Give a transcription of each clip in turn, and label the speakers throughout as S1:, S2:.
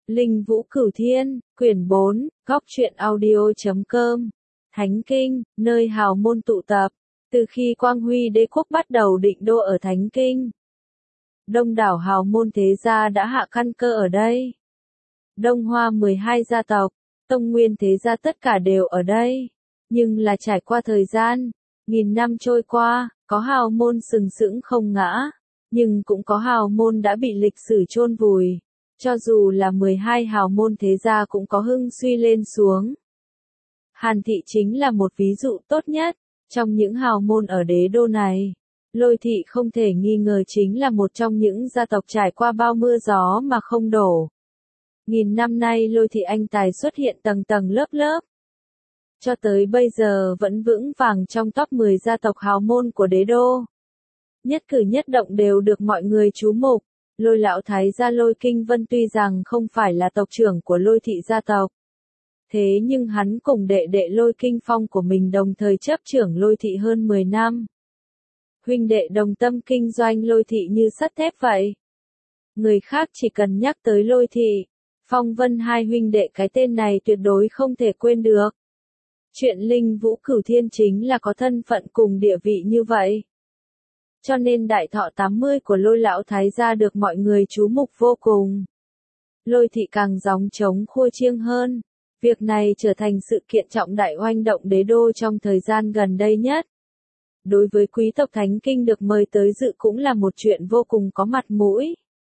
S1: Linh Vũ Cửu Thiên, quyển 4, góc truyện audio.com. Thánh Kinh, nơi hào môn tụ tập. Từ khi Quang Huy Đế quốc bắt đầu định đô ở Thánh Kinh, đông đảo hào môn thế gia đã hạ căn cơ ở đây. Đông Hoa 12 gia tộc, Tông Nguyên thế gia tất cả đều ở đây. Nhưng là trải qua thời gian, nghìn năm trôi qua, có hào môn sừng sững không ngã, nhưng cũng có hào môn đã bị lịch sử chôn vùi. Cho dù là 12 hào môn thế gia cũng có hưng suy lên xuống. Hàn Thị chính là một ví dụ tốt nhất. Trong những hào môn ở đế đô này, Lôi Thị không thể nghi ngờ chính là một trong những gia tộc trải qua bao mưa gió mà không đổ. Nghìn năm nay Lôi Thị anh tài xuất hiện tầng tầng lớp lớp. Cho tới bây giờ vẫn vững vàng trong top 10 gia tộc hào môn của đế đô. Nhất cử nhất động đều được mọi người chú mục. Lôi lão thái gia Lôi Kinh Vân tuy rằng không phải là tộc trưởng của Lôi Thị gia tộc. Thế nhưng hắn cùng đệ đệ Lôi Kinh Phong của mình đồng thời chấp trưởng Lôi Thị hơn 10 năm. Huynh đệ đồng tâm kinh doanh Lôi Thị như sắt thép vậy. Người khác chỉ cần nhắc tới Lôi Thị, Phong Vân hai huynh đệ cái tên này tuyệt đối không thể quên được. Chuyện Linh Vũ Cửu Thiên chính là có thân phận cùng địa vị như vậy. Cho nên đại thọ 80 của Lôi lão thái gia được mọi người chú mục vô cùng. Lôi Thị càng gióng trống khua chiêng hơn. Việc này trở thành sự kiện trọng đại oanh động đế đô trong thời gian gần đây nhất. Đối với quý tộc Thánh Kinh được mời tới dự cũng là một chuyện vô cùng có mặt mũi.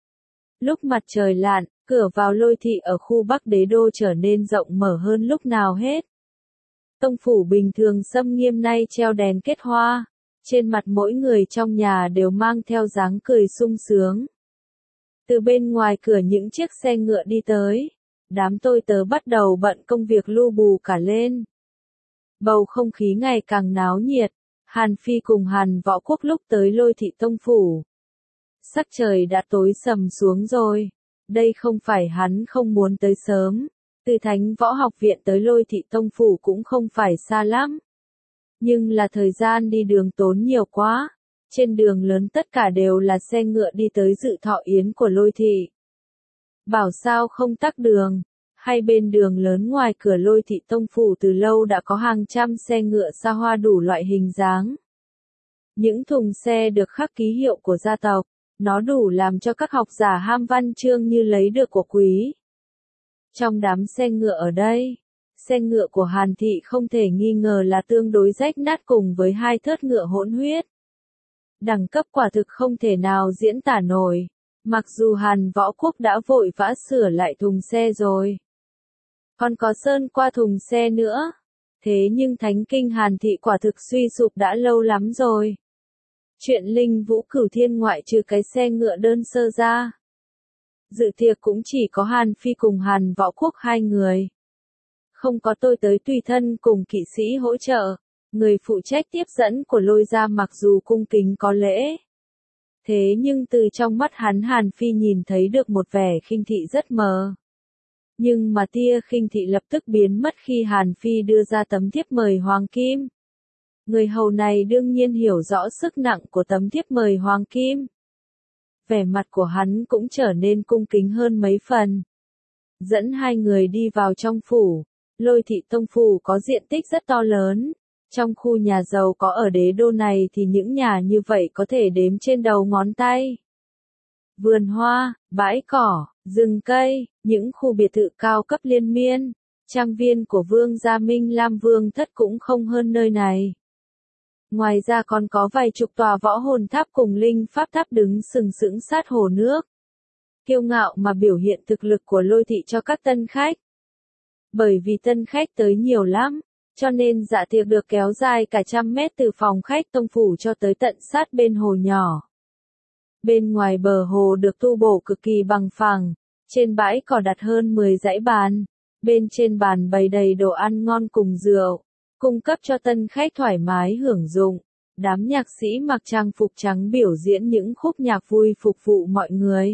S1: Lúc mặt trời lặn, cửa vào Lôi Thị ở khu Bắc đế đô trở nên rộng mở hơn lúc nào hết. Tông phủ bình thường xâm nghiêm nay treo đèn kết hoa. Trên mặt mỗi người trong nhà đều mang theo dáng cười sung sướng. Từ bên ngoài cửa những chiếc xe ngựa đi tới. Đám tôi tớ bắt đầu bận công việc lu bù cả lên. Bầu không khí ngày càng náo nhiệt. Hàn Phi cùng Hàn Võ Quốc lúc tới Lôi Thị tông phủ. Sắc trời đã tối sầm xuống rồi. Đây không phải hắn không muốn tới sớm. Từ Thánh Võ Học Viện tới Lôi Thị tông phủ cũng không phải xa lắm. Nhưng là thời gian đi đường tốn nhiều quá. Trên đường lớn tất cả đều là xe ngựa đi tới dự thọ yến của Lôi Thị. Bảo sao không tắc đường. Hay bên đường lớn ngoài cửa Lôi Thị tông phủ từ lâu đã có hàng trăm xe ngựa xa hoa đủ loại hình dáng. Những thùng xe được khắc ký hiệu của gia tộc. Nó đủ làm cho các học giả ham văn chương như lấy được của quý. Trong đám xe ngựa ở đây, xe ngựa của Hàn Thị không thể nghi ngờ là tương đối rách nát cùng với hai thớt ngựa hỗn huyết. Đẳng cấp quả thực không thể nào diễn tả nổi. Mặc dù Hàn Võ Quốc đã vội vã sửa lại thùng xe rồi. Còn có sơn qua thùng xe nữa. Thế nhưng Thánh Kinh Hàn Thị quả thực suy sụp đã lâu lắm rồi. Chuyện Linh Vũ Cửu Thiên ngoại trừ cái xe ngựa đơn sơ ra. Dự tiệc cũng chỉ có Hàn Phi cùng Hàn Võ Quốc hai người. Không có tôi tới tùy thân cùng kỵ sĩ hỗ trợ. Người phụ trách tiếp dẫn của Lôi gia mặc dù cung kính có lễ. Thế nhưng từ trong mắt hắn Hàn Phi nhìn thấy được một vẻ khinh thị rất mờ. Nhưng mà tia khinh thị lập tức biến mất khi Hàn Phi đưa ra tấm thiếp mời hoàng kim. Người hầu này đương nhiên hiểu rõ sức nặng của tấm thiếp mời hoàng kim. Vẻ mặt của hắn cũng trở nên cung kính hơn mấy phần. Dẫn hai người đi vào trong phủ. Lôi Thị tông phủ có diện tích rất to lớn. Trong khu nhà giàu có ở đế đô này thì những nhà như vậy có thể đếm trên đầu ngón tay. Vườn hoa, bãi cỏ, rừng cây, những khu biệt thự cao cấp liên miên, trang viên của Vương gia Minh Lam Vương thất cũng không hơn nơi này. Ngoài ra còn có vài chục tòa võ hồn tháp cùng linh pháp tháp đứng sừng sững sát hồ nước. Kiêu ngạo mà biểu hiện thực lực của Lôi Thị cho các tân khách. Bởi vì tân khách tới nhiều lắm. Cho nên dạ tiệc được kéo dài cả trăm mét từ phòng khách tông phủ cho tới tận sát bên hồ nhỏ. Bên ngoài bờ hồ được tu bổ cực kỳ bằng phẳng, trên bãi cỏ đặt hơn 10 dãy bàn, bên trên bàn bày đầy đồ ăn ngon cùng rượu, cung cấp cho tân khách thoải mái hưởng dụng. Đám nhạc sĩ mặc trang phục trắng biểu diễn những khúc nhạc vui phục vụ mọi người.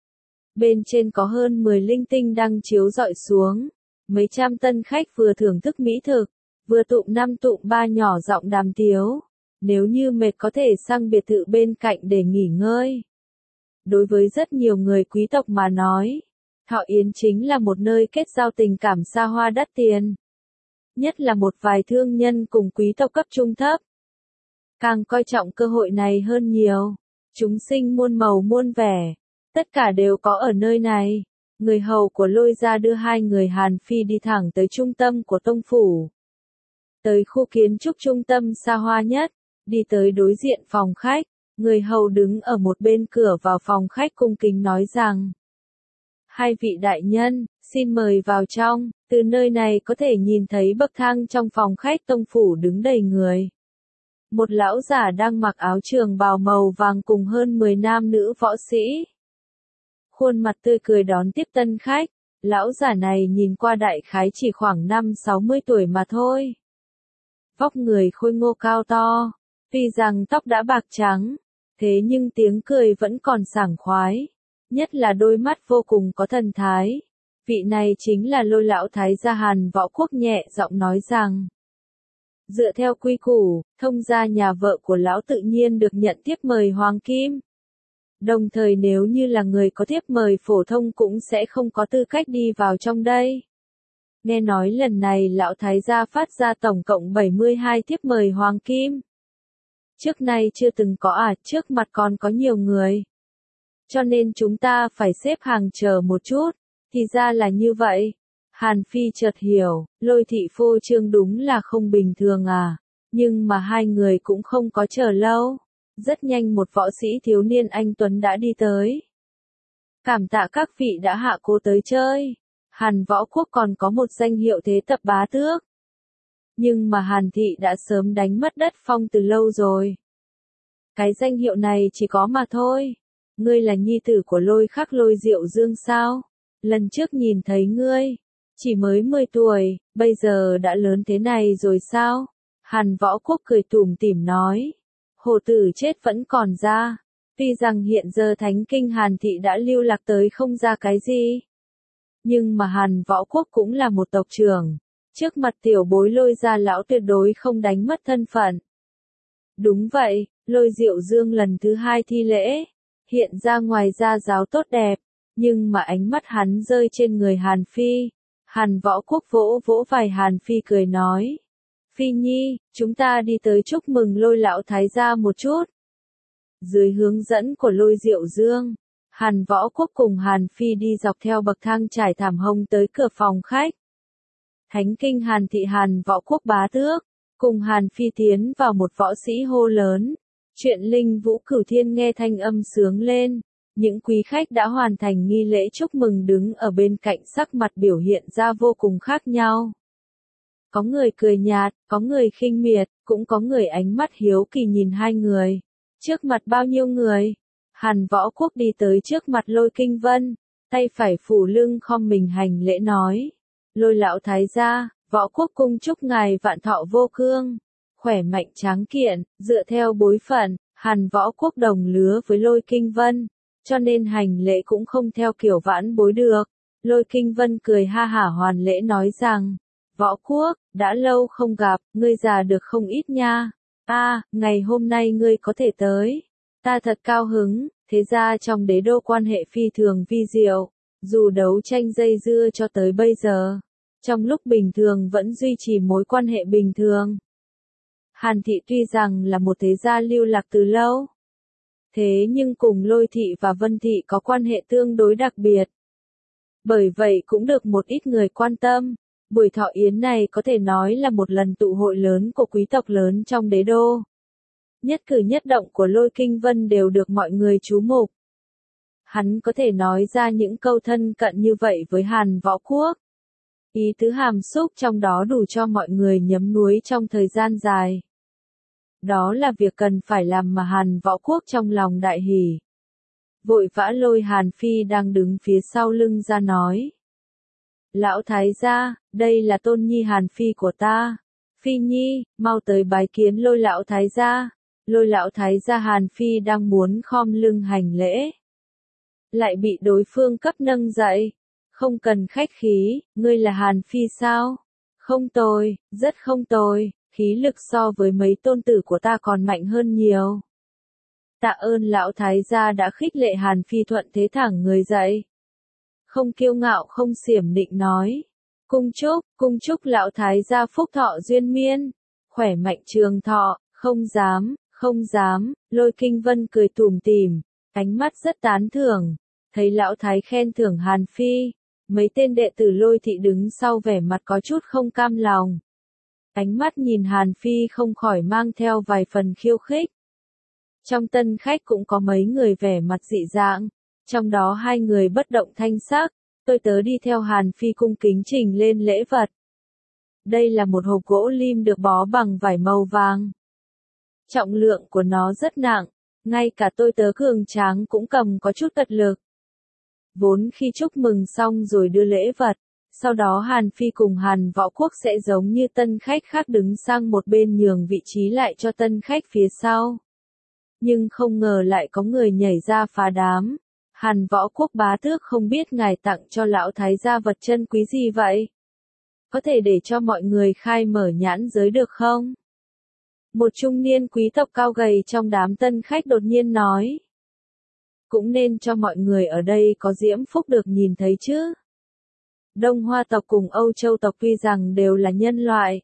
S1: Bên trên có hơn 10 linh tinh đang chiếu rọi xuống, mấy trăm tân khách vừa thưởng thức mỹ thực. Vừa tụm năm tụm ba nhỏ giọng đàm tiếu. Nếu như mệt có thể sang biệt thự bên cạnh để nghỉ ngơi. Đối với rất nhiều người quý tộc mà nói, Thọ Yến chính là một nơi kết giao tình cảm xa hoa đắt tiền. Nhất là một vài thương nhân cùng quý tộc cấp trung thấp. Càng coi trọng cơ hội này hơn nhiều. Chúng sinh muôn màu muôn vẻ. Tất cả đều có ở nơi này. Người hầu của Lôi gia đưa hai người Hàn Phi đi thẳng tới trung tâm của tông phủ. Tới khu kiến trúc trung tâm xa hoa nhất. Đi tới đối diện phòng khách. Người hầu đứng ở một bên cửa vào phòng khách cung kính nói rằng: hai vị đại nhân, xin mời vào trong, từ nơi này có thể nhìn thấy bậc thang trong phòng khách tông phủ đứng đầy người. Một lão giả đang mặc áo trường bào màu vàng cùng hơn 10 nam nữ võ sĩ. Khuôn mặt tươi cười đón tiếp tân khách, lão giả này nhìn qua đại khái chỉ khoảng 50-60 tuổi mà thôi. Vóc người khôi ngô cao to, tuy rằng tóc đã bạc trắng, thế nhưng tiếng cười vẫn còn sảng khoái. Nhất là đôi mắt vô cùng có thần thái. Vị này chính là Lôi lão thái gia Hàn Võ Quốc, nhẹ giọng nói rằng: dựa theo quy củ, thông gia nhà vợ của lão tự nhiên được nhận tiếp mời hoàng kim. Đồng thời nếu như là người có tiếp mời phổ thông cũng sẽ không có tư cách đi vào trong đây. Nghe nói lần này lão thái gia phát ra tổng cộng 72 tiếp mời hoàng kim. Trước nay chưa từng có trước mặt còn có nhiều người. Cho nên chúng ta phải xếp hàng chờ một chút. Thì ra là như vậy. Hàn Phi chợt hiểu, Lôi thị phô trương đúng là không bình thường à. Nhưng mà hai người cũng không có chờ lâu. Rất nhanh một võ sĩ thiếu niên anh tuấn đã đi tới. Cảm tạ các vị đã hạ cố tới chơi. Hàn Võ Quốc còn có một danh hiệu thế tập bá tước. Nhưng mà Hàn thị đã sớm đánh mất đất phong từ lâu rồi. Cái danh hiệu này chỉ có mà thôi. Ngươi là nhi tử của Lôi Khắc Lôi Diệu Dương sao? Lần trước nhìn thấy ngươi, chỉ mới 10 tuổi, bây giờ đã lớn thế này rồi sao? Hàn Võ Quốc cười tủm tỉm nói. Hồ tử chết vẫn còn ra. Tuy rằng hiện giờ Thánh Kinh Hàn thị đã lưu lạc tới không ra cái gì. Nhưng mà Hàn Võ Quốc cũng là một tộc trưởng. Trước mặt tiểu bối Lôi gia lão tuyệt đối không đánh mất thân phận. Đúng vậy, Lôi Diệu Dương lần thứ 2 thi lễ. Hiện ra ngoài ra giáo tốt đẹp, nhưng mà ánh mắt hắn rơi trên người Hàn Phi. Hàn Võ Quốc vỗ vỗ vai Hàn Phi cười nói: Phi Nhi, chúng ta đi tới chúc mừng Lôi lão thái gia một chút. Dưới hướng dẫn của Lôi Diệu Dương, Hàn Võ Quốc cùng Hàn Phi đi dọc theo bậc thang trải thảm hồng tới cửa phòng khách. Thánh Kinh Hàn thị Hàn Võ Quốc bá tước, cùng Hàn Phi tiến vào một võ sĩ hô lớn. Chuyện Linh Vũ Cửu Thiên nghe thanh âm sướng lên. Những quý khách đã hoàn thành nghi lễ chúc mừng đứng ở bên cạnh, sắc mặt biểu hiện ra vô cùng khác nhau. Có người cười nhạt, có người khinh miệt, cũng có người ánh mắt hiếu kỳ nhìn hai người. Trước mặt bao nhiêu người? Hàn Võ Quốc đi tới trước mặt Lôi Kinh Vân, tay phải phủ lưng khom mình hành lễ nói: Lôi lão thái gia, Võ Quốc cung chúc ngài vạn thọ vô cương, khỏe mạnh tráng kiện. Dựa theo bối phận, Hàn Võ Quốc đồng lứa với Lôi Kinh Vân, cho nên hành lễ cũng không theo kiểu vãn bối được. Lôi Kinh Vân cười ha hả hoàn lễ nói rằng: Võ Quốc, đã lâu không gặp, ngươi già được không ít nha. Ngày hôm nay ngươi có thể tới, ta thật cao hứng. Thế ra trong đế đô quan hệ phi thường vi diệu, dù đấu tranh dây dưa cho tới bây giờ, trong lúc bình thường vẫn duy trì mối quan hệ bình thường. Hàn thị tuy rằng là một thế gia lưu lạc từ lâu, thế nhưng cùng Lôi thị và Vân thị có quan hệ tương đối đặc biệt. Bởi vậy cũng được một ít người quan tâm. Buổi thọ yến này có thể nói là một lần tụ hội lớn của quý tộc lớn trong đế đô. Nhất cử nhất động của Lôi Kinh Vân đều được mọi người chú mục. Hắn có thể nói ra những câu thân cận như vậy với Hàn Võ Quốc. Ý tứ hàm xúc trong đó đủ cho mọi người nhấm nuối trong thời gian dài. Đó là việc cần phải làm mà Hàn Võ Quốc trong lòng đại hỉ. Vội vã lôi Hàn Phi đang đứng phía sau lưng ra nói: Lão thái gia, đây là tôn nhi Hàn Phi của ta. Phi Nhi, mau tới bái kiến Lôi lão thái gia. Lôi lão thái gia Hàn Phi đang muốn khom lưng hành lễ, lại bị đối phương cấp nâng dậy. Không cần khách khí, ngươi là Hàn Phi sao? Không tồi, rất không tồi, khí lực so với mấy tôn tử của ta còn mạnh hơn nhiều. Tạ ơn lão thái gia đã khích lệ Hàn Phi, thuận thế thẳng người dậy. không kiêu ngạo không xiểm nịnh nói. Cung chúc lão thái gia phúc thọ duyên miên, khỏe mạnh trường thọ, không dám, Lôi Kinh Vân cười tủm tỉm, ánh mắt rất tán thưởng, thấy lão thái khen thưởng Hàn Phi, mấy tên đệ tử Lôi thị đứng sau vẻ mặt có chút không cam lòng. Ánh mắt nhìn Hàn Phi không khỏi mang theo vài phần khiêu khích. Trong tân khách cũng có mấy người vẻ mặt dị dạng, trong đó hai người bất động thanh sắc, tôi tớ đi theo Hàn Phi cung kính trình lên lễ vật. Đây là một hộp gỗ lim được bó bằng vải màu vàng. Trọng lượng của nó rất nặng, ngay cả tôi tớ cường tráng cũng cầm có chút cật lực. Vốn khi chúc mừng xong rồi đưa lễ vật, sau đó Hàn Phi cùng Hàn Võ Quốc sẽ giống như tân khách khác đứng sang một bên nhường vị trí lại cho tân khách phía sau. Nhưng không ngờ lại có người nhảy ra phá đám. Hàn Võ Quốc bá tước không biết ngài tặng cho lão thái gia vật chân quý gì vậy? Có thể để cho mọi người khai mở nhãn giới được không? Một trung niên quý tộc cao gầy trong đám tân khách đột nhiên nói. Cũng nên cho mọi người ở đây có diễm phúc được nhìn thấy chứ. Đông Hoa tộc cùng Âu Châu tộc tuy rằng đều là nhân loại.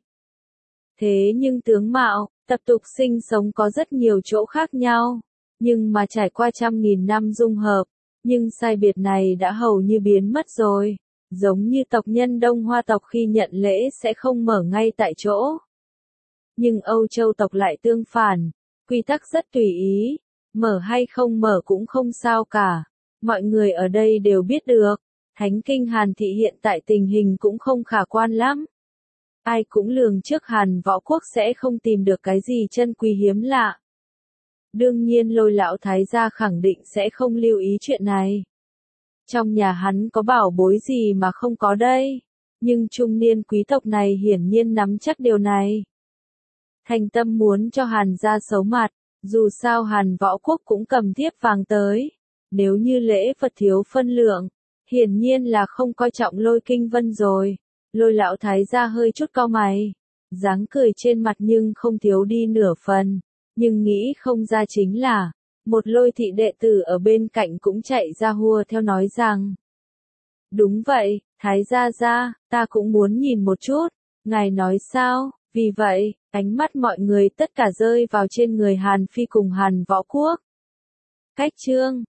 S1: Thế nhưng tướng mạo, tập tục sinh sống có rất nhiều chỗ khác nhau. Nhưng mà trải qua trăm nghìn năm dung hợp, nhưng sai biệt này đã hầu như biến mất rồi. Giống như tộc nhân Đông Hoa tộc khi nhận lễ sẽ không mở ngay tại chỗ. Nhưng Âu Châu tộc lại tương phản, quy tắc rất tùy ý, mở hay không mở cũng không sao cả. Mọi người ở đây đều biết được, Thánh Kinh Hàn Thị hiện tại tình hình cũng không khả quan lắm. Ai cũng lường trước Hàn Võ Quốc sẽ không tìm được cái gì chân quý hiếm lạ. Đương nhiên Lôi lão thái gia khẳng định sẽ không lưu ý chuyện này. Trong nhà hắn có bảo bối gì mà không có đây, nhưng trung niên quý tộc này hiển nhiên nắm chắc điều này. Thành tâm muốn cho Hàn gia xấu mặt, dù sao Hàn Võ Quốc cũng cầm thiếp vàng tới. Nếu như lễ vật thiếu phân lượng, hiển nhiên là không coi trọng Lôi Kinh Vân rồi. Lôi lão thái gia hơi chút cau mày, dáng cười trên mặt nhưng không thiếu đi nửa phần, nhưng nghĩ không ra chính là, một Lôi thị đệ tử ở bên cạnh cũng chạy ra hùa theo nói rằng. Đúng vậy, thái gia, ta cũng muốn nhìn một chút, ngài nói sao, vì vậy, ánh mắt mọi người tất cả rơi vào trên người Hàn Phi cùng Hàn Võ Quốc. Cách chương